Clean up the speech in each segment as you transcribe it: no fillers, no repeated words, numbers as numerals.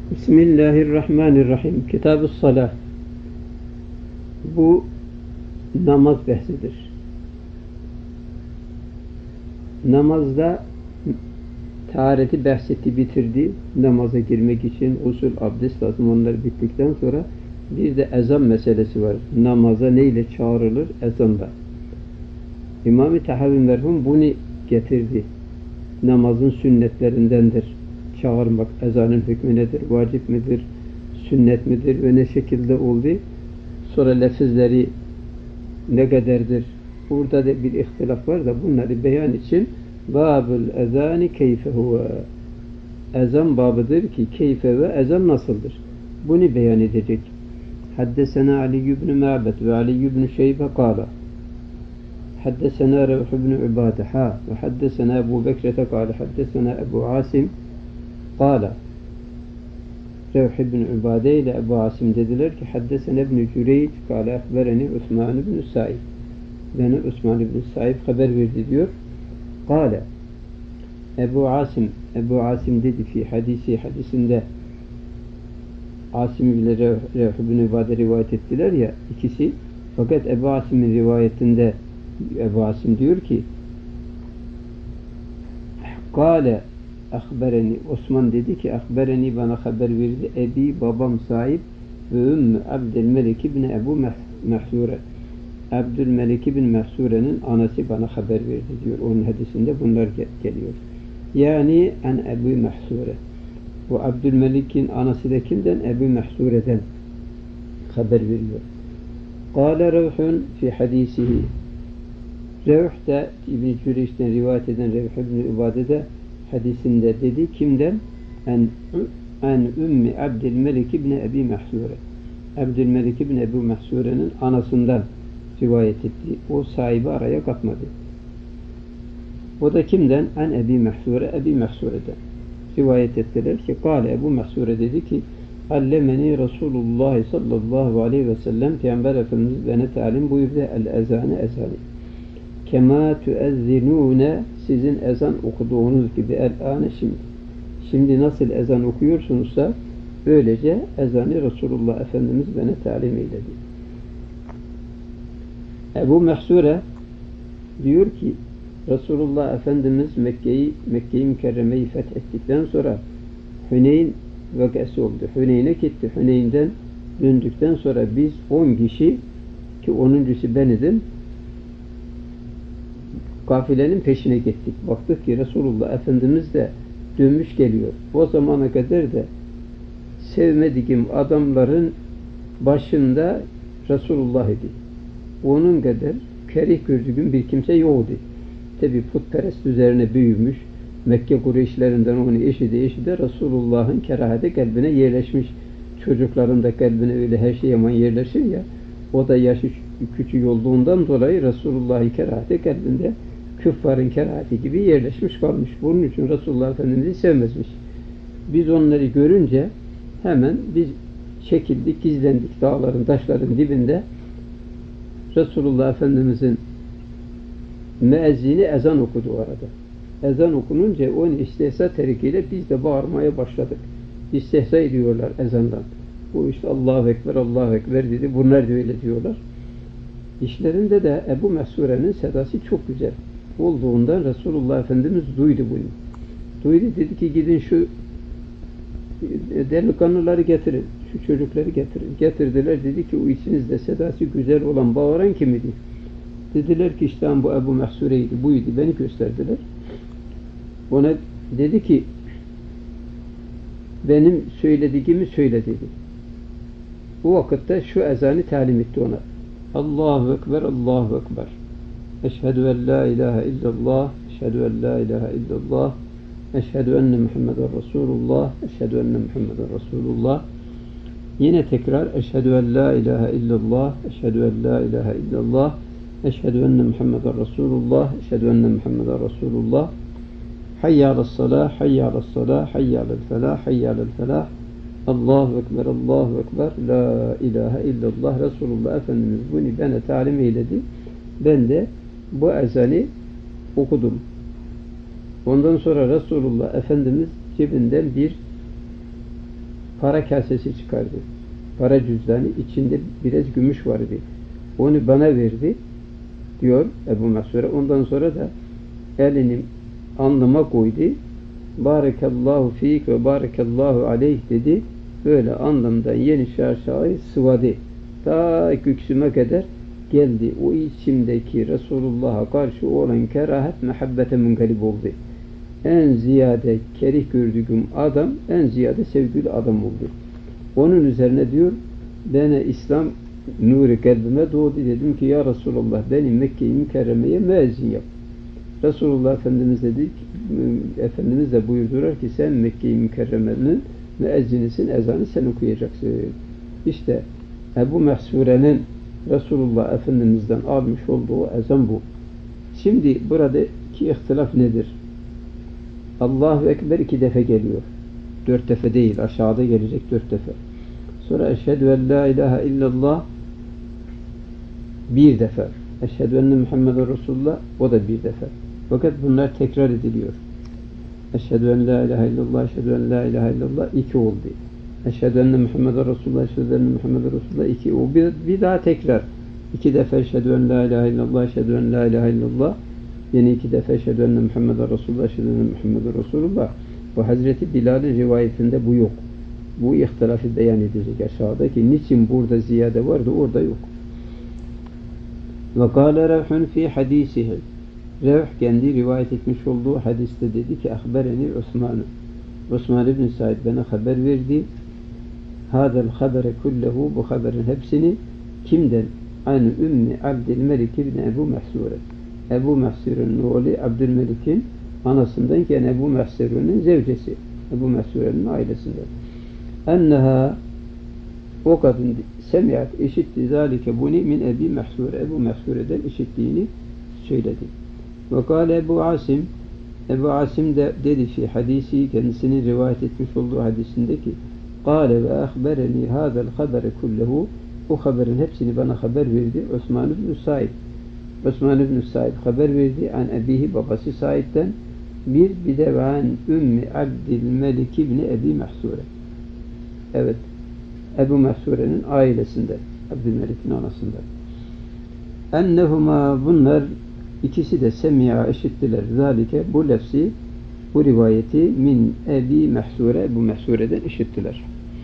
Bismillahirrahmanirrahim. Kitab-ı Salah. Bu namaz bahsidir. Namazda tahareti bahsetti, bitirdi. Namaza girmek için usul, abdest lazım. Onlar bittikten sonra bir de ezan meselesi var. Namaza neyle çağrılır? Ezanla. İmam-ı Tahavi merhum bunu getirdi. Namazın sünnetlerindendir. Çağırmak, ezanın hükmü nedir? Vacip midir? Sünnet midir? Ve ne şekilde oldu? Sonra lefizleri ne kadardır? Burada da bir ihtilaf var da bunları beyan için babul ezani keyfe huve. Ezan babıdır ki keyfe ve ezan nasıldır? Bunu beyan edecek. Haddesena Ali ibn Ma'bed ve Ali ibn Şeybe kâla. Haddesena Revh ibn Ubade ve haddesena Ebu Bekre'te kâle. Haddesena Ebu Asim kâle. Revh ibn Ubade ile Ebu Asim dediler ki haddesena ibn Cüreyc kâle ehbereni Osman ibn Said. Beni Osman ibn Said haber verdi diyor. Kâle. Ebu Asim dedi fi hadisinde Asim ile Revh ibn Ubade rivayet ettiler ya ikisi. Fakat Ebu Asim'in rivayetinde Ebu Asim diyor ki Kâle ahbereni Osman dedi ki ahbereni bana haber verdi Ebi babam sahip ve Ümmü Abdülmelik ibn Ebu Mehsure. Abdülmelik ibn Mehsure'nin anası bana haber verdi diyor. Onun hadisinde bunlar geliyor. Yani en Ebu Mehsure. Bu Abdülmelik'in anası da kimden? Ebu Mehsure'den haber veriyor. Kâle Revhun fi hadisihi. Revh de İbn-i Cüreyş'ten rivayet eden Revh ibn Ubade de hadisinde dedi. Kimden? En Ümmi Abdülmelik ibn Ebi Mehsure. Abdülmelik ibn Ebu Mehsure'nin anasından rivayet etti. O sahibi araya katmadı. O da kimden? En Ebi Mehsure, Ebi Mehsure'den rivayet ettiler ki Kâle Ebu Mehsure dedi ki Allemeni Resulullah sallallahu aleyhi ve sellem Peygamber Efendimiz bana talim buyurdu el-ezâne ezâni. Kema tuezzinûne sizin ezan okuduğunuz gibi el-âne şimdi. Şimdi nasıl ezan okuyorsunuzsa böylece ezanı Resulullah Efendimiz bana talim eyledi. Ebu Mehsure diyor ki Resulullah Efendimiz Mekke'yi Mükerreme'yi fethettikten sonra Huneyn vakası oldu. Huneyn'e gitti. Huneyn'den döndükten sonra biz 10 kişi ki 10'uncusu ben idim kafilenin peşine gittik. Baktık ki Resulullah Efendimiz de dönmüş geliyor. O zamana kadar da sevmediğim adamların başında Resulullah idi. Onun kadar kerih gördüğüm bir kimse yoktu. Tabi putperest üzerine büyümüş. Mekke Kureyşlerinden onu eşi de Resulullah'ın kerahati kalbine yerleşmiş. Çocukların da kalbine öyle her şey yaman yerleşir ya. O da yaşı küçük olduğundan dolayı Resulullah'ın kerahati kalbinde küffarın kerahati gibi yerleşmiş kalmış. Bunun için Resulullah Efendimiz'i sevmezmiş. Biz onları görünce hemen biz çekildik, gizlendik dağların, taşların dibinde. Resulullah Efendimiz'in müezzini ezan okudu orada. Ezan okununca onun istihza terikiyle biz de bağırmaya başladık. İstihza ediyorlar ezandan. Bu işte Allahu Ekber, Allahu Ekber dedi. Bunlar da öyle diyorlar. İşlerinde de Ebu Mehsure'nin sedası çok güzel olduğundan Resulullah Efendimiz duydu bunu. Duydu dedi ki gidin şu delikanlıları getirin. Şu çocukları getirin. Getirdiler dedi ki o içinizde sedası güzel olan bağıran kim idi? Dediler ki işte bu Ebu Mehsure'ydi. Buydu. Beni gösterdiler. Ona dedi ki benim söylediğimi söyle dedi. Bu vakitte şu ezanı talim etti ona. Allahu Ekber, Allahu Ekber. Eşhedü en la ilahe illallah. Eşhedü en la ilahe illallah. Eşhedü enne Muhammeden Resulullah. Eşhedü enne Muhammeden Resulullah. Yine tekrar eşhedü en la ilahe illallah. Eşhedü en la ilahe illallah. Eşhedü enne Muhammeden Resulullah. Eşhedü enne Muhammeden Resulullah. Hayya alassalah, hayya alassalah, hayya alel felah, hayya alel felah. Allahu Ekber, Allahu Ekber, la ilahe illallah. Resulullah Efendimiz bunu bana talim eyledi. Ben de bu ezanı okudum. Ondan sonra Resulullah Efendimiz cebinden bir para kasesi çıkardı. Para cüzdanı, içinde biraz gümüş vardı. Onu bana verdi diyor Ebu Mahsure. Ondan sonra da elini alnıma koydu. Barakallahu fik ve barakallahu aleyh dedi. Böyle alnımdan yeni aşağı sıvadı. Ta göksüme kadar geldi. O içimdeki Resulullah'a karşı olan kerahat mehabbete mungalip oldu. En ziyade kerih gördüğüm adam, en ziyade sevgili adam oldu. Onun üzerine diyor, bana İslam nuru kalbime doğdu. Dedim ki ya Resulullah beni Mekke-i Mükerreme'ye müezzin yap. Resulullah Efendimiz dedi, Efendimiz de buyurdular ki sen Mekke-i Mükerreme'nin müezzinisin, ezanı sen okuyacaksın. İşte Ebu Mahsure'nin Resulullah Efendimiz'den almış olduğu ezan bu. Şimdi buradaki ihtilaf nedir? Allahu Ekber 2 defa geliyor. 4 defa değil, aşağıda gelecek 4 defa. Sonra eşhedü en la ilahe illallah 1 defa. Eşhedü enne Muhammeden Resulullah o da 1 defa. Fakat bunlar tekrar ediliyor. Eşhedü en la ilahe illallah, eşhedü en la ilahe illallah 2 oldu. Eşhedü enne Muhammeden Resulullah, eşhedü enne Muhammeden Resulullah 2. O bir daha tekrar. 2 defa eşhedü en la ilahe illallah, eşhedü en la ilahe illallah. Yine 2 defa eşhedü enne Muhammeden Resulullah, eşhedü enne Muhammeden Resulullah. Bu Hazreti Bilal'in rivayetinde bu yok. Bu ihtilafı beyan edecek aşağıdaki. Niçin burada ziyade vardı, orada yok. Ve kâle Revhun fî hadîsihi. Revh kendi rivayet etmiş olduğu hadiste dedi ki ahbereni Osman'ı. Osman ibn Said bana haber verdi. Hâzel habere kullehu, bu haberin hepsini kimden? An Ümmi Abdülmelik ibn Ebu Mahsure. Ebu Mahsure'nin oğlu Abdülmelik'in anasından ki Ebu Mahsure'nin zevcesi. Ebu Mahsure'nin ailesinden. Enneha, o kadın semiat, işitti zalike bunu min Ebi Mahsure. Ebu Mahsure'den işittiğini söyledi. Ve kâle Ebu Asim, Ebu Asim de dedi fi hadisi, kendisinin rivayet etmiş olduğu hadisindeki kâle ve ahbereni hâzel habere kullehu, o haberin hepsini bana haber verdi Osman ibn Said. Osman ibn Said haber verdi an ebihi, babası Said'den, bir de an Ümmi Abdülmelik ibn Ebi Mahsure. Evet, Ebu Mahsure'nin ailesinden, Abdülmelik'in anasından. Ennehuma, bunlar ikisi de semi'a, işittiler zalike, bu lefzi, bu rivayeti min Ebi Mahsure, Ebu Mahsure'den işittiler.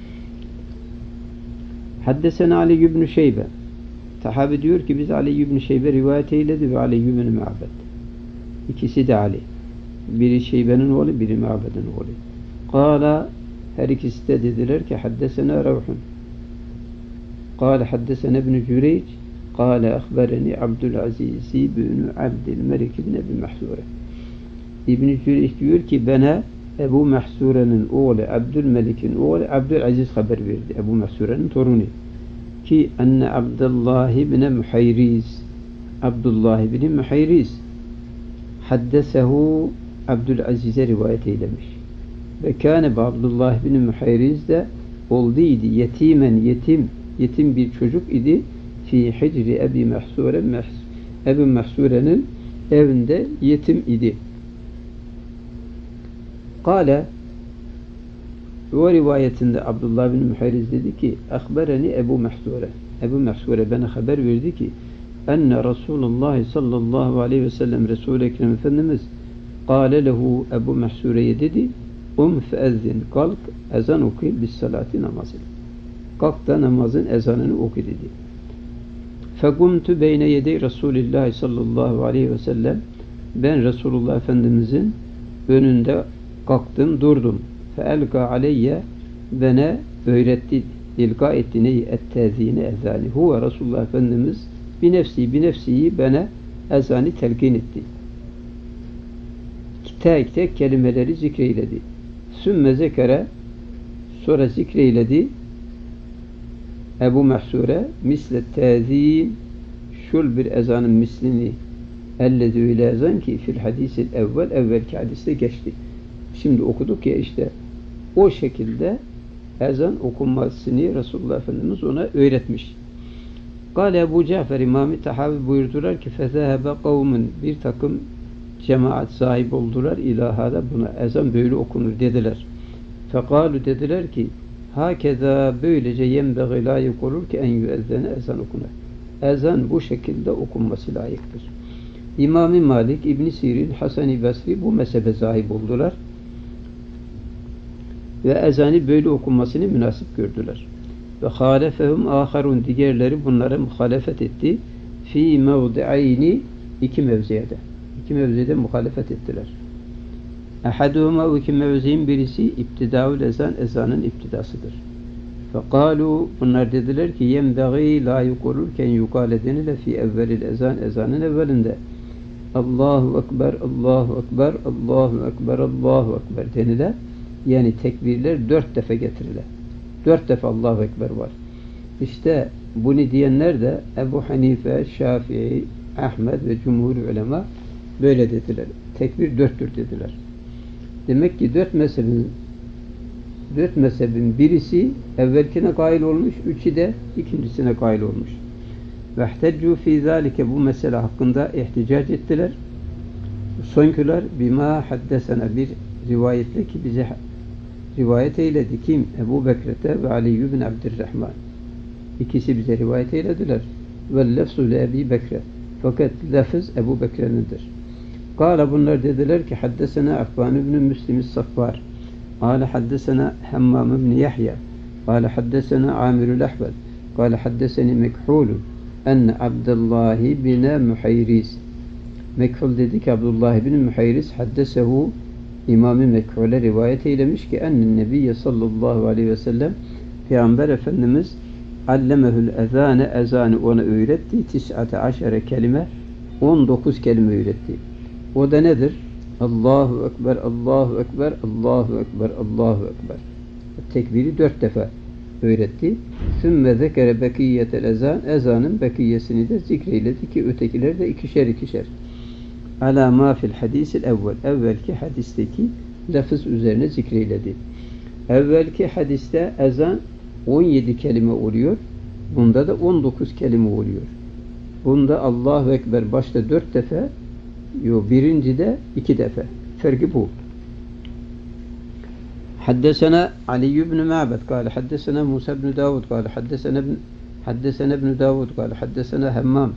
Haddesena Ali ibn Şeybe. Sahabe diyor ki biz Ali ibn Şeybe rivayet eyledi ve Ali ibn Ma'bed. İkisi de Ali. Biri Şeybe'nin oğlu, biri Ma'bed'in oğlu. Kâla, her ikisi de dediler ki haddesena Revhun. Kâle haddesena ibn Cüreyc. Kâle ahbereni Abdülaziz ibn Abdülmelik ibn Ebi Mahsure. İbn-i Cüreyc diyor ki bana Ebu Mahsure'nin oğlu Abdülmelik'in oğlu Abdülaziz haber verdi. Ebu Mahsure'nin torunu. Ki enne Abdullah ibn Muhayriz, Abdullah ibn Muhayriz haddesehu, Abdülaziz'e rivayet eylemiş. Ve kâne Abdullah ibn Muhayriz de olduydu yetimen, yetim bir çocuk idi fi hicri Ebi Mahsure, Ebu Mahsure'nin evinde yetim idi. Kâle, o rivayetinde Abdullah bin Muhayriz dedi ki ahbereni Ebu Mahsure. Ebu Mahsure bana haber verdi ki enne Resulullah sallallahu aleyhi ve sellem, Resul-i Ekrem Efendimiz kâle lehu, Ebu Mahsure'ye dedi feezzin, kalk ezan oku bis salati, namazı. Kalk da namazın ezanını oku dedi. Fekumtu beyne yedey Resulullah sallallahu aleyhi ve sellem, ben Resulullah Efendimizin önünde kalktım, durdum. Feelga aleyye, bana öğretti, ilga etti neyi? Ettezine, ezani. Huve, Resulullah Efendimiz binefsiyi bana ezanı telkin etti. Tek tek kelimeleri zikreyledi. Sümme zekere, sonra zikreyledi Ebu Mahsure mislet tezin, şul bir ezanın mislini, ellezü ile ezan ki fil hadisil evvelki hadiste geçti. Şimdi okuduk ya, işte o şekilde ezan okunmasını Resulullah Efendimiz ona öğretmiş. Kâle Ebu Cafer İmam-ı Tahavi buyurdular ki fezehebe kavmun, bir takım cemaat sahip oldular ilahada, buna ezan böyle okunur dediler. Fekalu, dediler ki Hakeza böylece yenbeği layık olur ki en yüezzene ezan okunur. Ezan bu şekilde okunması layıktır. İmam-ı Malik, İbn-i Sirin, Hasan-ı Basri bu mezhebe sahip oldular. Ve ezanı böyle okunmasını münasip gördüler. Ve halefehum aharun, diğerleri bunlara muhalefet etti. Fi mevdi'ayni, iki mevziyede. İki mevziyede muhalefet ettiler. Ehaduhuma, o iki mevziin birisi iptidaul ezan, ezanın iptidasıdır. Fekalu, bunlar dediler ki yenbeği layık olurken yukale denile fi evvelil ezan, ezanın evvelinde Allahu Ekber, Allahu Ekber, Allahu Ekber, Allahu Ekber denile. Yani tekbirler 4 defa getirilir. 4 defa Allahu Ekber var. İşte bunu diyenler de Ebu Hanife, Şafii, Ahmed ve cumhur ulema böyle dediler. Tekbir 4'tür dediler. Demek ki 4 mezhebin birisi evvelkine kail olmuş, üçü de ikincisine kail olmuş. Ve ihteccu fî zâlike, bu mesele hakkında ihticac ettiler. Sonkular bima haddesena, bir rivayetle ki bize rivayet eyledi. Kim? Ebu Bekir'te ve Ali bin Abdurrahman. İkisi bize rivayet eylediler. Ve lefzu le Ebi Bekir. Fakat lafız Ebu Bekir'indir. Kâle, bunlar dediler ki haddesena Affan ibn Müslim Saffar. Kâle haddesena Hammam ibn Yahya. Kâle haddesena Amirul Ahvel. Kâle haddeseni Mekhulun enne Abdullah bin Muhayriz. Mekhul dedi ki Abdullah bin Muhayriz haddesehu, İmam-ı Mekhul'e rivayet eylemiş ki ennen Nebiyye sallallahu aleyhi ve sellem, Peygamber Efendimiz allemehül ezâne, ezanı ona öğretti. 19 kelime, 19 kelime öğretti. O da nedir? Allahu Ekber, Allahu Ekber, Allahu Ekber, Allahu Ekber. Tekbiri 4 defa öğretti. Sümme zekere bekiyyetel ezan, ezanın bekiyesini de zikreyledi ki ötekiler de ikişer ikişer. Ala ma fil hadisil evvel, evvelki hadisteki lafız üzerine zikreyledi. Evvelki hadiste ezan 17 kelime oluyor. Bunda da 19 kelime oluyor. Bunda Allahu Ekber başta 4 defa, birincide 2 defa. Farkı bu. Haddesena Ali ibn Ma'bad kâle haddesena Musa ibn Davud kâle haddesena ibn Davud kâle haddesena Hammam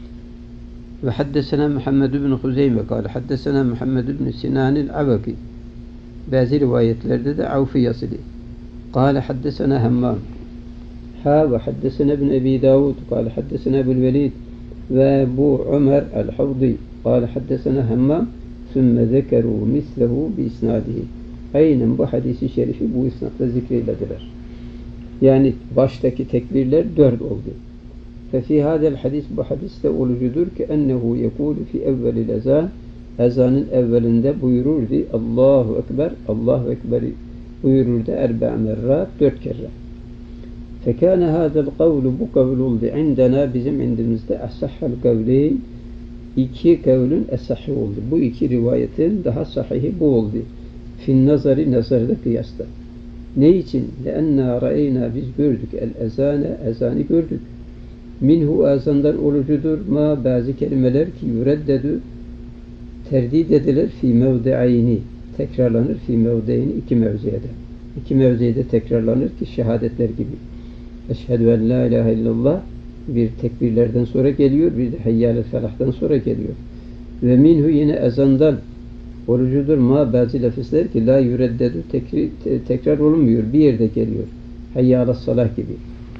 ve haddesena Muhammed ibn Huzeyme kâle haddesena Muhammed ibn Sinan'il Abaki. Bazı rivayetlerde de Avfi yazılı. Kâle haddesena Hammam ve haddesena ibn Ebi Davud kâle haddesena Ebul Velid ve bu Ömer el-Havdi kâle haddesena Hammam sümme zekerû mislehu bi isnadihi. Aynen bu hadisi şerifi bu isnatla zikreylediler. Yani baştaki tekbirler 4 oldu. Fefi hadel hadis, bu hadiste olucudur ki ennehu yekûlu fi evvelil ezan, ezanın evvelinde buyururdu Allahu Ekber, Allahu Ekber buyururdu 4 merrat, 4 kere. Fekâne hadel kavlu, bu kavl oldu indena, bizim indimizde asahhal kavleyn, 2 kavlün esahhi oldu. Bu 2 rivayetin daha sahihi bu oldu. Fin nazari, nazarda, kıyasta. Ne için? Leennâ ra'eynâ, biz gördük el ezâne, ezanı gördük. Minhu, azandan olucudur ma, bazı kelimeler ki yüreddedü, terdid edilir fi mevdi'ayni, tekrarlanır fi mevdi'ayni, 2 mevziyede. 2 mevziyede tekrarlanır ki şehadetler gibi. Eşhedü en la ilahe illallah bir tekbirlerden sonra geliyor, bir de hayyâle felah'tan sonra geliyor. Ve minhu, yine ezandan olucudur ma, bazı lafızlar ki la yüreddedü, tekrar olunmuyor, bir yerde geliyor. Hayyâle salah gibi.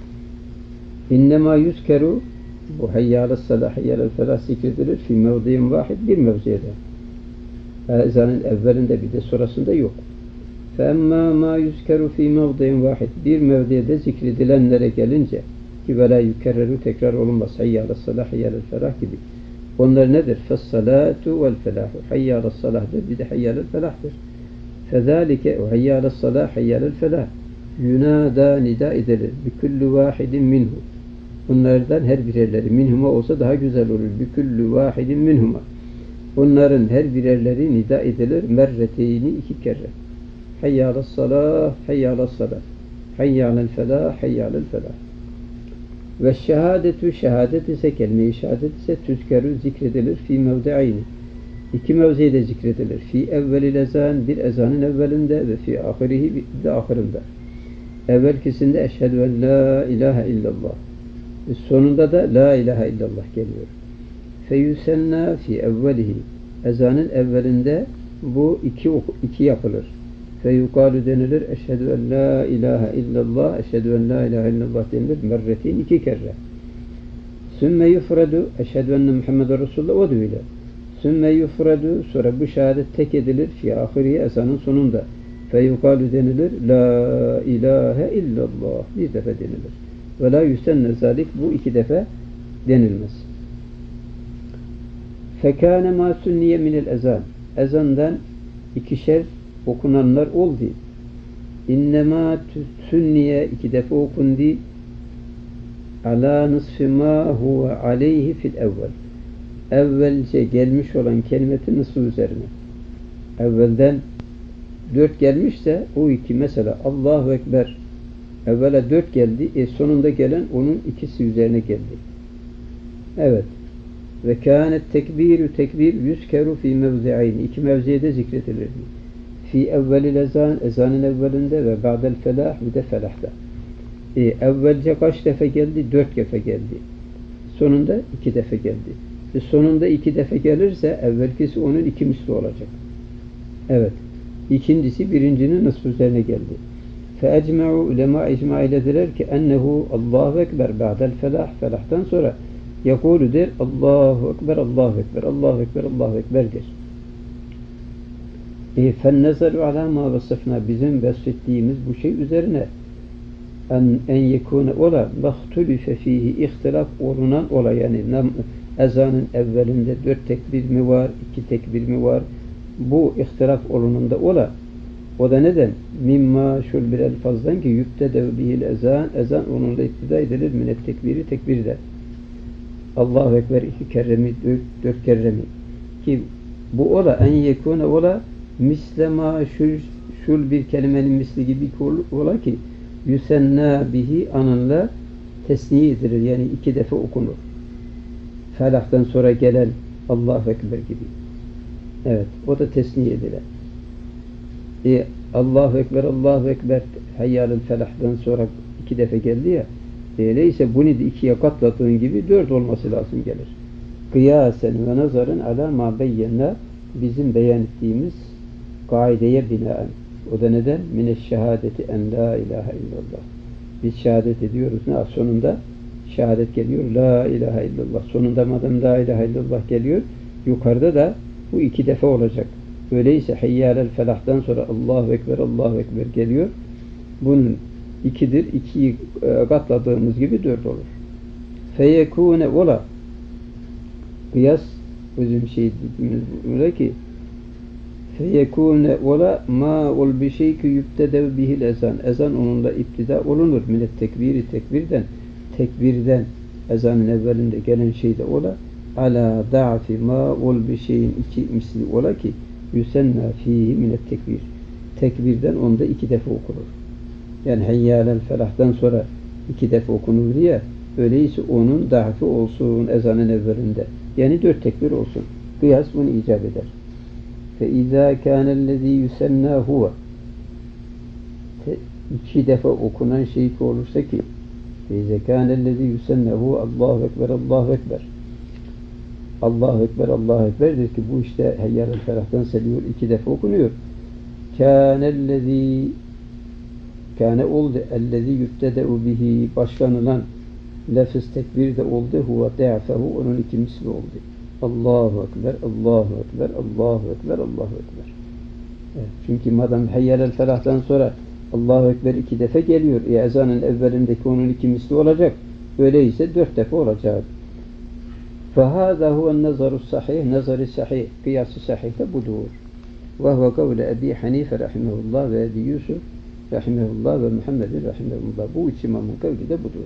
İnnemâ yüzkeru, bu hayyâle salah, hayyâle felah zikredilir fi mevdiyin vahid, bir mevziyede. Ezanın evvelinde bir de sonrasında yok. فَاَمَّا مَا يُذْكَرُ ف۪ي مَوْضِيٍ vahid, bir mevdiyede zikredilenlere gelince ki وَلَا يُكَرَّرُ, tekrar olunmaz, hayyâle salah, hayyâle felah gibi. Onlar nedir? فَالصَّلَاتُ وَالْفَلَاحُ, hayyâle salahdır, bir de hayyâle felahdır. فَذَٰلِكَ hayyâle salah, hayyâle felah yunâdâ, nida edilir. بِكُلُّ وَاحِدٍ minhu, bunlardan her birerleri, minhuma olsa daha güzel olur. بِكُلُّ وَاحِدٍ minhuma, bunların her birerleri nida edilir. Merreteyni, 2 kere. Hayyâle salah, hayyâle salah, hayyâle felah, hayyâle felah. Ve şehadetü, şehadet ise, kelime-i şehadet ise tüzkerü, zikredilir fi mevdi'ayni, 2 mevzide zikredilir. Fi evvelil ezan, bir ezanın evvelinde ve fi ahirihi, bir de ahirinde. Evvelkisinde eşhedü en la ilahe illallah. Sonunda da la ilahe illallah geliyor. Feyusenna fi evvelihi. Ezanın evvelinde bu iki yapılır. Feyukalu denilir eşhedü en la ilahe illallah, eşhedü en la ilahe illallah denilir. Merretin 2 kere. Sümme yufradu eşhedü enne Muhammeden Resulullah o da öyle. Sümme yufradu sonra bu şehadet tek edilir fi ahiriye ezanın sonunda. Feyukalu denilir la ilahe illallah bir defa denilir. Ve la yüsenne zalik bu 2 defa denilmez. Fekâne mâ sünniye minel ezan. Ezandan 2'şer okunanlar oldu. İnnemâ sünniye 2 defa okundu. Alâ nısfı mâ huve aleyhi fil evvel. Evvelce gelmiş olan kelimetin nısfı üzerine. Evvelden 4 gelmişse o 2 mesela Allahu Ekber evvela 4 geldi. Sonunda gelen onun 2'si üzerine geldi. Evet. Ve kânet tekbir yüzkeru fî mevzi'ayni. 2 mevziyede zikredilirdi. Fî evvelil ezan, ezanın evvelinde ve ba'del felah ve de felahta. Evvelce kaç defa geldi? 4 defa geldi. Sonunda 2 defa geldi. Sonunda 2 defa gelirse evvelkisi onun 2 misli olacak. Evet. İkincisi birincinin nısfı üzerine geldi. Feecme'u ulema icma eylediler ki ennehu Allahu Ekber ba'del felah. Felahtan sonra yakulu der Allahu Ekber, Allahu Ekber, Allahu Ekber, Allahu Ekber der. Fennezaru ala ma vasıfna bizim vasfettiğimiz bu şey üzerine en yekune ola mahtulife fihi ihtilaf olunan ola yani ezanın evvelinde 4 tekbir mi var, 2 tekbir mi var? Bu ihtilaf olununda ola. O da neden? Mimma şul bir elfazdan ki yübtedev bihil ezan onunla iktida edilir minet tekbiri tekbirde. Allahu Ekber 2 kere mi, 4 kere mi? Ki bu ola en yekune ola mislema şul bir kelimenin misli gibi ola ki yüsenna bihi anınla tesniye edilir. Yani 2 defa okunur. Felahtan sonra gelen Allahu Ekber gibi. Evet. O da tesniye edilir. Allahu Ekber, Allahu Ekber hayyalül felahdan sonra 2 defa geldi ya. Öyleyse bunu da 2'ye katladığın gibi 4 olması lazım gelir. Kıyasen ve nazarın ala ma beyyenna bizim beyan ettiğimiz kaideye binaen. O da neden? Mineşşehadeti en la ilahe illallah. Biz şehadet ediyoruz. Ne? Sonunda şehadet geliyor. La ilahe illallah. Sonunda madem la ilahe illallah geliyor. Yukarıda da bu 2 defa olacak. Öyleyse hayyalel felahtan sonra Allahu Ekber, Allahu Ekber geliyor. Bunun 2'dir. 2'yi katladığımız gibi 4 olur. Feyekûne ola kıyas bizim şey dediğimiz ki feyekûne ola ma ol bir şey ki yübtedev bihil ezan. Ezan onunla iptida olunur. Minet tekbirden ezanın evvelinde gelen şey de ola ala da'fi ma ol bir şeyin 2 misli ola ki yüsenna fihi minet tekbir. Tekbirden onda 2 defa okunur. Yani hayyalel felahtan sonra 2 defa okunur diye öyleyse onun da'fi olsun ezanın evvelinde. Yani 4 tekbir olsun. Kıyas bunu icap eder. فَاِذَا كَانَ الَّذ۪ي يُسَنَّا هُوَ 2 defa okunan şey ki olursa ki فَاِذَا كَانَ الَّذ۪ي يُسَنَّا هُوَ Allahu Ekber, Allahu Ekber. Allahu Ekber, Allahu Ekber'dir ki bu işte hayyâl-ı felahtan seliyor 2 defa okunuyor. Kâne'llezî kâne oldu ellezî yübtede'u bihi başlanılan lafız tekbir de oldu huve de'fehu onun 2 misli oldu. Allahu Ekber, Allahu Ekber, Allahu Ekber, Allahu Ekber. Evet, çünkü madem hayyâl-ı felahtan sonra Allahu Ekber 2 defa geliyor. Ezanın evvelindeki onun 2 misli olacak. Öyleyse 4 defa olacak. فَهَذَا هُوَ النَّظَرُ السَّحِيحِ Nazarı sahih, kıyası sahih de budur. وَهُوَ قَوْلَ Ebi Hanife rahimehullah ve Ebi Yusuf rahimehullah ve Muhammedin rahimehullah. Bu 3 imamın kavli de budur.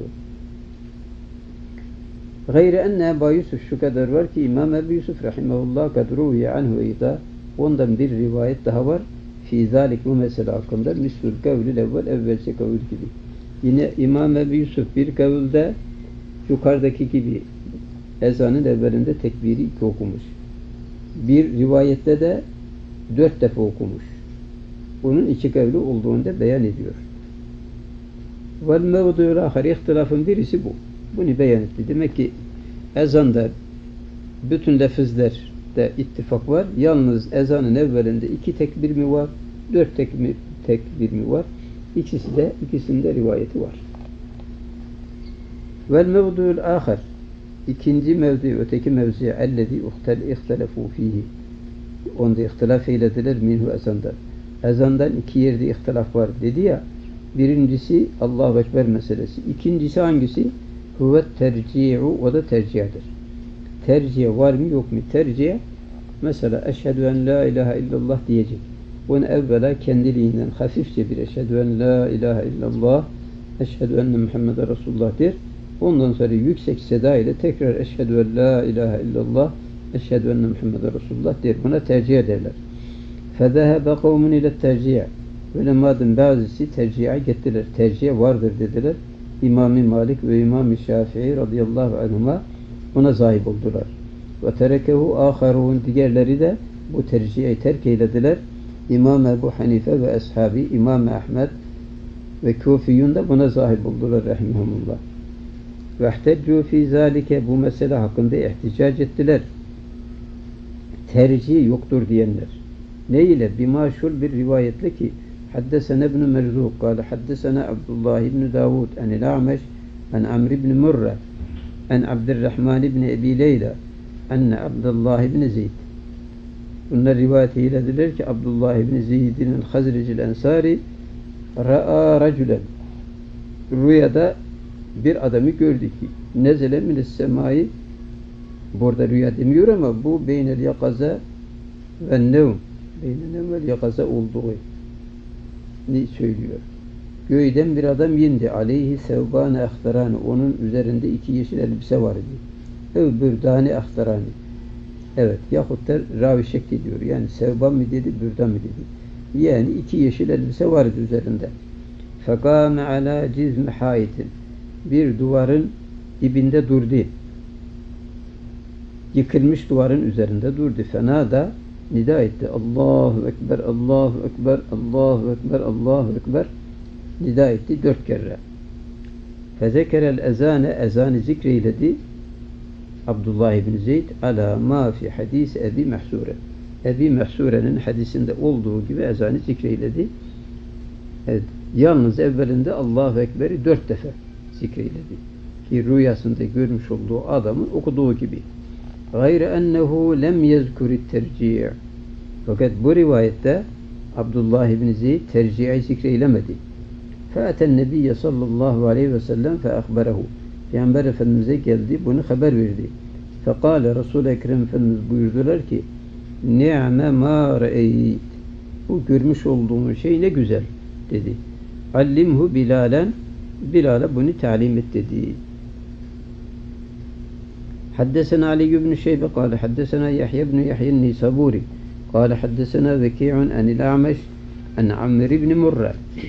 Gayre enne Ebu Yusuf şu kadar var ki İmam Ebu Yusuf rahimehullah kadruhi anhu eyda ondan bir rivayet daha var. Fi zalik bu mesele hakkında mislul kavli evvelce kavil gibi. Yine İmam Ebu Yusuf bir kavulde yukarıdaki gibi ezanın evvelinde tekbiri 2 okumuş. Bir rivayette de 4 defa okumuş. Bunun 2 kavli olduğunu da beyan ediyor. Vel mevdu'ul ahir, ihtilafın birisi bu. Bunu beyan etti. Demek ki ezanda bütün lafızlarda ittifak var. Yalnız ezanın evvelinde 2 tekbir mi var, 4 tekbir mi var? İkisinde rivayeti var. Vel mevdu'ul ahir, ikinci mevzi, öteki mevzi ellezî ihtelefû fîhî. Onda ihtilaf eylediler minhu ezandan. Ezandan 2 yerde ihtilaf var dedi ya. Birincisi Allahu Ekber meselesi. İkincisi hangisi? Huvet terci'u, o da tercihadır. Tercihe var mı yok mu? Tercihe mesela eşhedü en la ilahe illallah diyecek. Bunu evvela kendiliğinden hafifçe bir eşhedü en la ilahe illallah, eşhedü enne Muhammeden Resulullah der. Ondan sonra yüksek seda ile tekrar eşhedü en la ilahe illallah, eşhedü enne Muhammeden Resulullah der. Buna tercih ederler. فَذَهَبَ قَوْمٌ اِلَى التَّرْجِيَ. Ulemadın bazısı tercihe gittiler. Tercihe vardır dediler. İmam-ı Malik ve İmam-ı Şafii radıyallahu anhuma ona sahip oldular. وَتَرَكَهُ آخَرُونَ. Diğerleri de bu tercihi terk eylediler. İmam Ebu Hanife ve ashabi, İmam Ahmed ve Kufiyun da buna sahip oldular rahimahumullah. وَاحْتَجُّوا فِي ذَٰلِكَ. Bu mesele hakkında ihticac ettiler. Tercih yoktur diyenler. Ne ile? Bimaşhur bir rivayetle ki Haddesena ibn Merzuk kâle haddesena Abdullah ibn Davud enil A'meş en Amr ibn Murra en Abdurrahman ibn Ebi Leyla enne Abdullah ibn Zeyd. Bunlar rivayet eylediler ki Abdullah ibn Zeyd'in Hazrecil Ensari ra'a racülen, rüyada bir adamı gördü ki nezele mines semai, burada rüya demiyor ama bu beynel yakaza ve nevm, beynel nevm ve yakaza olduğu ne söylüyor? Göğden bir adam indi. Aleyhi sevbane ahtarani. Onun üzerinde 2 yeşil elbise var idi. Ev bürdani ahtarani. Evet. Yahut da ravi şekli diyor. Yani sevban mı dedi, bürdan mı dedi. Yani 2 yeşil elbise vardı üzerinde. Fekâme alâ cizmi hâitin. Bir duvarın dibinde durdu. Yıkılmış duvarın üzerinde durdu. Fena da nida etti. Allahu Ekber, Allahu Ekber, Allahu Ekber, Allahu Ekber. Nida etti 4 kere. Fezekerel ezane, ezanı zikreyledi. Abdullah ibn Zeyd ala ma fi hadis Ebi Mehsure. Ebi Mehsure'nin hadisinde olduğu gibi ezanı zikreyledi. Evet. Yalnız evvelinde Allahu Ekber'i 4 defa zikreyledi. Ki rüyasında görmüş olduğu adamın okuduğu gibi. Gayre ennehu lem yezkurit tercih. Fakat bu rivayette Abdullah ibn Zeyd tercihi zikreylemedi. Fa'aten nebiyye sallallahu aleyhi ve sellem feakberehu. Peygamber Efendimiz'e geldi, bunu haber verdi. Fekale Resul-i Ekrem Efendimiz buyurdular ki ni'me ma re'eyt. Bu görmüş olduğun şey ne güzel dedi. Allimhu Bilalen. Bilal'e bunu talim et dedi. Haddesena Ali ibn Şeybe kâle haddesena Yahya ibn Yahya Nisaburi kâle haddesena Zeki'un enil A'meş en Amr ibn Murra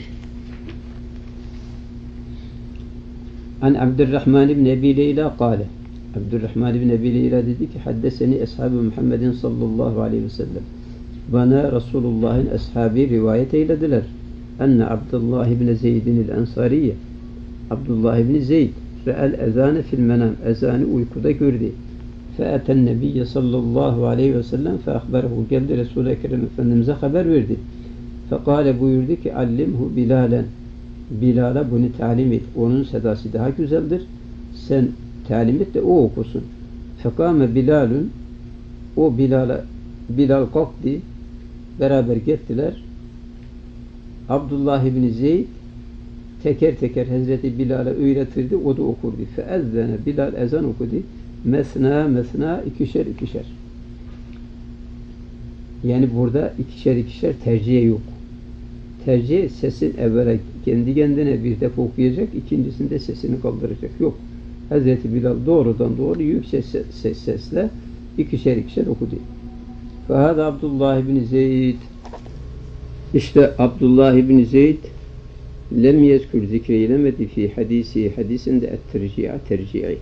en Abdurrahman ibn Ebi Leyla kâle. Abdurrahman ibn Ebi Leyla dedi ki haddeseni ashab-ı Muhammedin sallallahu aleyhi ve sellem. Bana Resulullah'ın ashabi rivayet eylediler. Enne Abdullah ibn Zeyd'in el-Ensariye. Abdullah ibn Zeyd re'el ezane fil menam. Ezanı uykuda gördü. Fe'eten nebiyye sallallahu aleyhi ve sellem feakberehu. Geldi Resul-i Ekrem Efendimiz'e haber verdi. Fekale buyurdu ki allimhu Bilalen. Bilal'a bunu talim et. Onun sedası daha güzeldir. Sen talim et de o okusun. Fekame Bilalun. O Bilal kalktı. Beraber gittiler. Abdullah ibn Zeyd teker teker Hazreti Bilal'e öğretirdi. O da okurdu. Feezzene. Bilal ezan okudu. Mesna mesna, ikişer ikişer. Yani burada ikişer ikişer tercihe yok. Tercih sesin evvela kendi kendine bir defa okuyacak, ikincisinde sesini kaldıracak. Yok. Hazreti Bilal doğrudan doğru yüksek sesle ikişer ikişer okudu. Fehâdâ Abdullah ibn Zeyd. İşte Abdullah ibn Zeyd lem yezkür zikreylemedi fi hadisinde tercihi.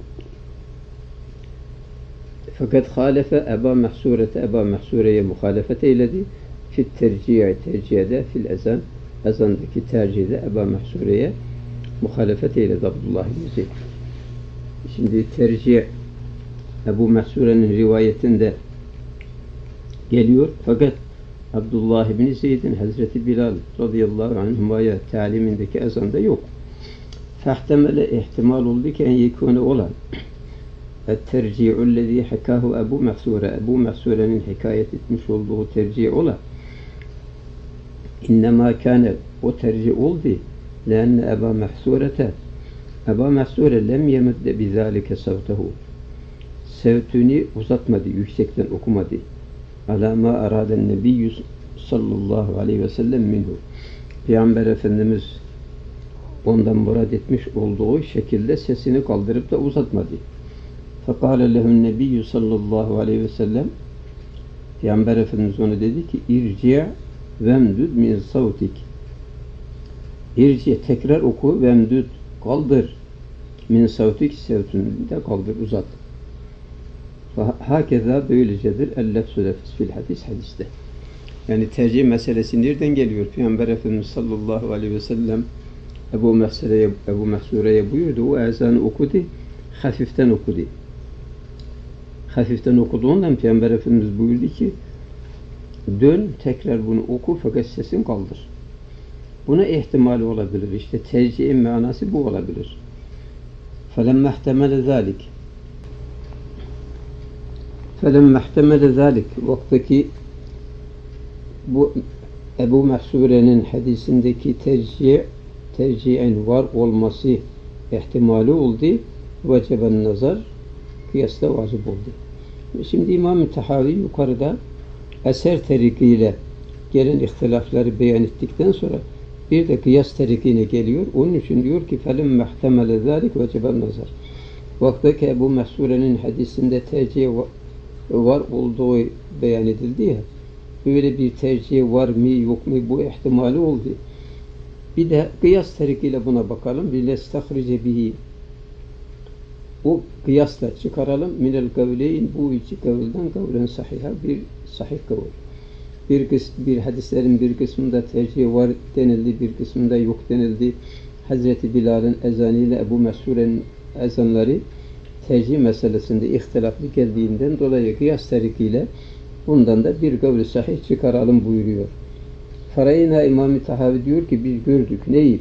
Fakat halefe Eba Mehsure'ye muhalefet eyledi. Fit tercihde fil ezan, ezandaki tercihde Eba Mehsure'ye muhalefet eyledi Abdullah bin Zeyd. Şimdi tercih Ebu Mahsure'nin rivayetinde geliyor. Fakat Abdullah bin Zeyd'in Hazreti Bilal radıyallahu anhuma'ya talimindeki ezanda yok. Fehtemele ihtimal oldu ki en yekûne olan tercih'ullezî hekâhu Ebu Mahsure, Ebu Mahsure'nin hikayet etmiş olduğu tercih ola. İnnemâ kâne, o tercih oldu. Leenne Ebu Mahsurete, Ebu Mahsure lem yemedde bizâlike savtehu. Sevtünü uzatmadı, yüksekten okumadı. Alâmâ arâden nebiyyü sallallahu aleyhi ve sellem minhu. Peygamber Efendimiz ondan murad etmiş olduğu şekilde sesini kaldırıp da uzatmadı. Fekâle lehun nebiyyü sallallahu aleyhi ve sellem, Peygamber Efendimiz ona dedi ki irci' vemdud min savtik. İrci' tekrar oku, vemdud kaldır, min savtik sevtünde kaldır, uzat. Hakeza böylecedir el-lefzu lefz fil hadiste. Yani tercih meselesi nereden geliyor? Peygamber Efendimiz sallallahu aleyhi ve sellem Ebu Mahsure'ye buyurdu. O ezanı okudu. Hafiften okudu. Hafiften okuduğundan Peygamber Efendimiz buyurdu ki dön tekrar bunu oku fakat sesin kaldır. Buna ihtimali olabilir. İşte tercihin manası bu olabilir. فَلَمَّا احْتَمَلَ ذَٰلِكِ vaktaki bu Ebu Mahsure'nin hadisindeki tercihin var olması ihtimali oldu. Veceben nazar, kıyasla vacip oldu. Şimdi İmam-ı Tahavi yukarıda eser tarikiyle gelen ihtilafları beyan ettikten sonra bir de kıyas tarikine geliyor. Onun için diyor ki فَلَمَّا احْتَمَلَ ذَٰلِكِ veceben nazar. Vaktaki Ebu Mahsure'nin hadisinde tercih var olduğu beyan edildi ya, böyle bir tercih var mı yok mu bu ihtimali oldu. Bir de kıyas tarikiyle buna bakalım. لِلَسْتَخْرِجَ بِهِ o kıyasla çıkaralım. Minel kavleyn, bu iki kavulden kavlen sahiha, bir sahih kavul. Bir hadislerin bir kısmında tercih var denildi, bir kısmında yok denildi. Hazreti Bilal'in ezanıyla Ebu Mahsure'nin ezanları tercih meselesinde ihtilaflı geldiğinden dolayı kıyas tarikiyle bundan da bir kavli sahih çıkaralım buyuruyor. Farayna İmam-ı Tahavi diyor ki biz gördük neyi?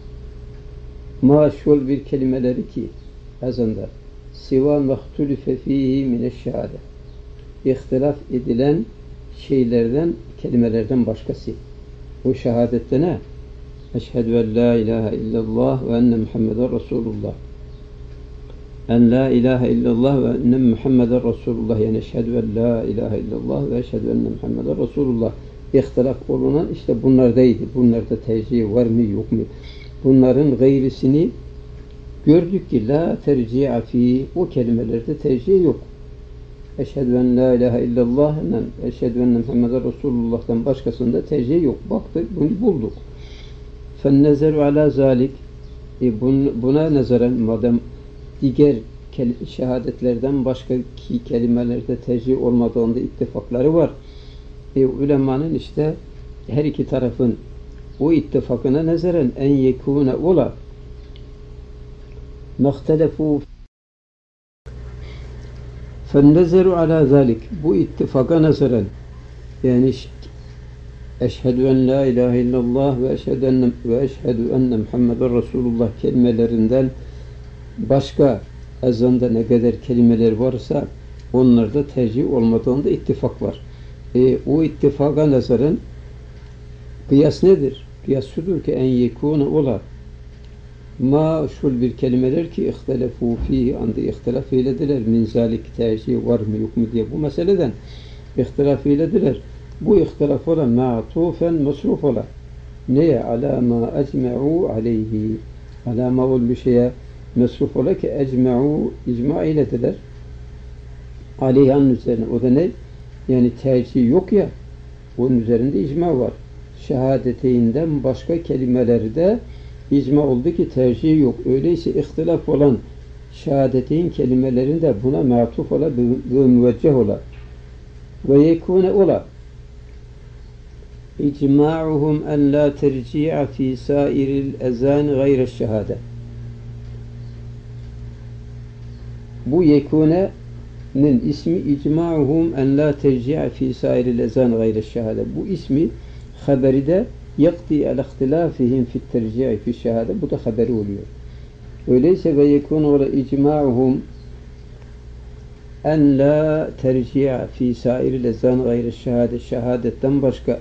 Maşul bir kelimeleri ki ezanda siva mahtulife fihi mineşşehade, ihtilaf edilen şeylerden, kelimelerden başkası. O şehadette ne? Eşhedü en la ilahe illallah ve enne Muhammeden Resulullah. En la ilahe illallah ve enne Muhammeden Resulullah. Yani eşhedü en la ilahe illallah ve eşhedü enne Muhammeden Resulullah. İhtilaf olunan işte bunlardaydı. Bunlarda tercih var mı yok mu? Bunların gayrisini gördük ki la terci'a fi, o kelimelerde tercih yok. Eşhedü en la ilahe illallah, eşhedü enne Muhammeden Resulullah'tan başkasında tercih yok. Baktık, bunu bulduk. Fennezeru ala zalik, buna nazaran madem diğer şehadetlerden başka kelimelerde tercih olmadığında ittifakları var. Ulemanın işte her iki tarafın o ittifakına nazaran en yekûne ola مَخْتَلَفُوا فَالنَّزَرُ عَلَى ذَلِكِ bu ittifaka nazaran yani eşhedü en la ilahe illallah ve eşhedü enne Muhammeden Resulullah kelimelerinden başka ezanda ne kadar kelimeler varsa onlarda tercih olmadığında ittifak var. O ittifaka nazaran kıyas nedir? Kıyas şudur ki en yekûne ola maşul bir kelimeler ki ihtilafû fîhî anda ihtilaf eylediler. Min zâlik tercih var mı yok mu diye bu meseleden ihtilaf eylediler. Bu ihtilaf ola ma'tufen masruf ola. Neye? Alâ mâ ecme'û aleyhi. Alâ mâ ol bir şeye masruf ola ki ecme'û icma eylediler. Aleyhanın üzerine. O da ne? Yani tercih yok ya. Onun üzerinde icma var. Şehadeteyinden başka kelimelerde icma oldu ki tercih yok. Öyleyse ihtilaf olan şehadeteyn kelimelerinde buna matuf ola ve müvecceh ola ve yekûne ola. İcma'uhum en la terci'a fi sairil ezan gayre şehade. Bu yekune'nin ismi icma'uhum en la terci'a fi sairil ezan gayre şehade. Bu ismi haberi de yakti el-ihtilafihim fi terci'i fi şehade. Bu da haberi oluyor. Öyleyse ve yekun ola icma'uhum en la terci'a fi sairil ezan gayre şehade. Şehadetten başka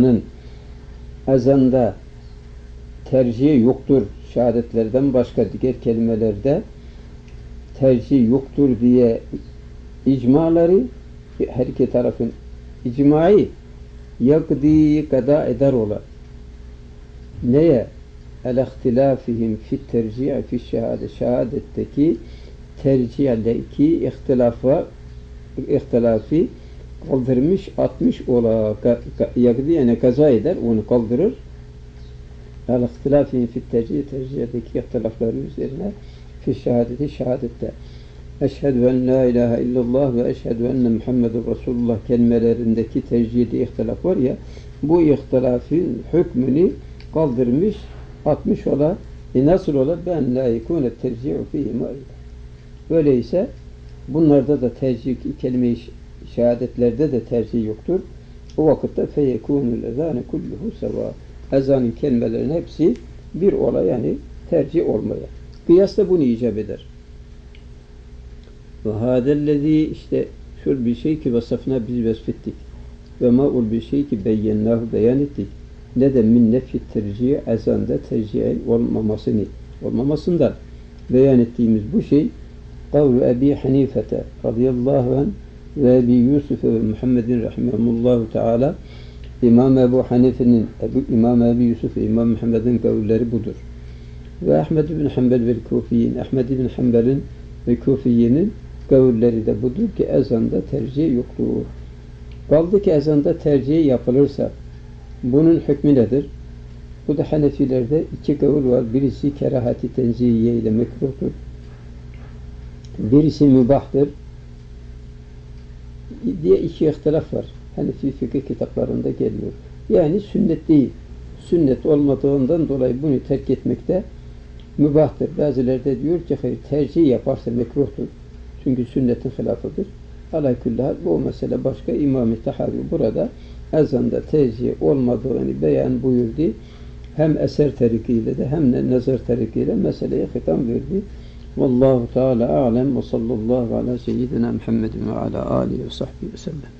ezanda tercih yoktur. Şehadetlerden başka diğer kelimelerde tercih yoktur diye icmaları, her iki tarafın icmayı yakdi kada eder ola. Neye? El-ihtilafihim fi tercih fi şehade. Şehadetteki tercihdeki ihtilafı kaldırmış, atmış ola. Yakdi yani kaza eder, onu kaldırır. El-ihtilafihim fi tercihdeki ihtilafları üzerine fi şehadeti, şehadette. Eşhedü en la ilahe illallah ve eşhedü enne Muhammeden Resulullah kelimelerindeki tercihde ihtilaf var ya, bu ihtilafın hükmünü kaldırmış, atmış ola. Nasıl ola? Ben la yekûne tercihu fîhî mu'ayda. Öyleyse bunlarda da tercih, kelime-i şehadetlerde de tercih yoktur. O vakitte feyekûnul ezâne kulluhu sevâ. Ezanın kelimelerinin hepsi bir ola, yani tercih olmaya. Kıyas da bunu icap eder. Ve hâdellezî, işte şöyle bir şey ki vasıfına biz vesfettik. Ve ma'ul bir şey ki beyyennâhu beyan ettik. Ne de min nefi tercih, ezanda tercihin olmamasından beyan ettiğimiz bu şey kavlu Ebi Hanifete radıyallahu anh ve Ebi Yusuf ve Muhammedin rahimahumullahu teala. İmam Ebu Hanife'nin, İmam Ebu Yusuf ve İmam Muhammed'in kavulleri budur. Ve Ahmed bin Hanbel ve Kufiyin, Ahmed bin Hanbel'in ve Kufiye'nin kavulleri de budur ki ezanda tercih yoktur. Kaldı ki ezanda tercih yapılırsa bunun hükmü nedir? Bu da Hanefilerde iki kavul var. Birisi kerahati tenzihiye ile mekruhtur. Birisi mübahtır diye iki ihtilaf var. Hanefi fıkıh kitaplarında geliyor. Yani sünnet değil. Sünnet olmadığından dolayı bunu terk etmekte mübahtır. Bazıları da diyor ki hayır, tercih yaparsa mekruhtur. Çünkü sünnetin hilafıdır. Alayküllahal bu mesele başka. İmam-ı Tahavi burada ezanda tercih olmadığını beyan buyurdu. Hem eser tarikiyle de hem de nazar tarikiyle meseleye hitam verdi. Vallahu Teala a'lem ve sallallahu ala seyyidina Muhammedin ve ala alihi ve sahbihi ve sellem.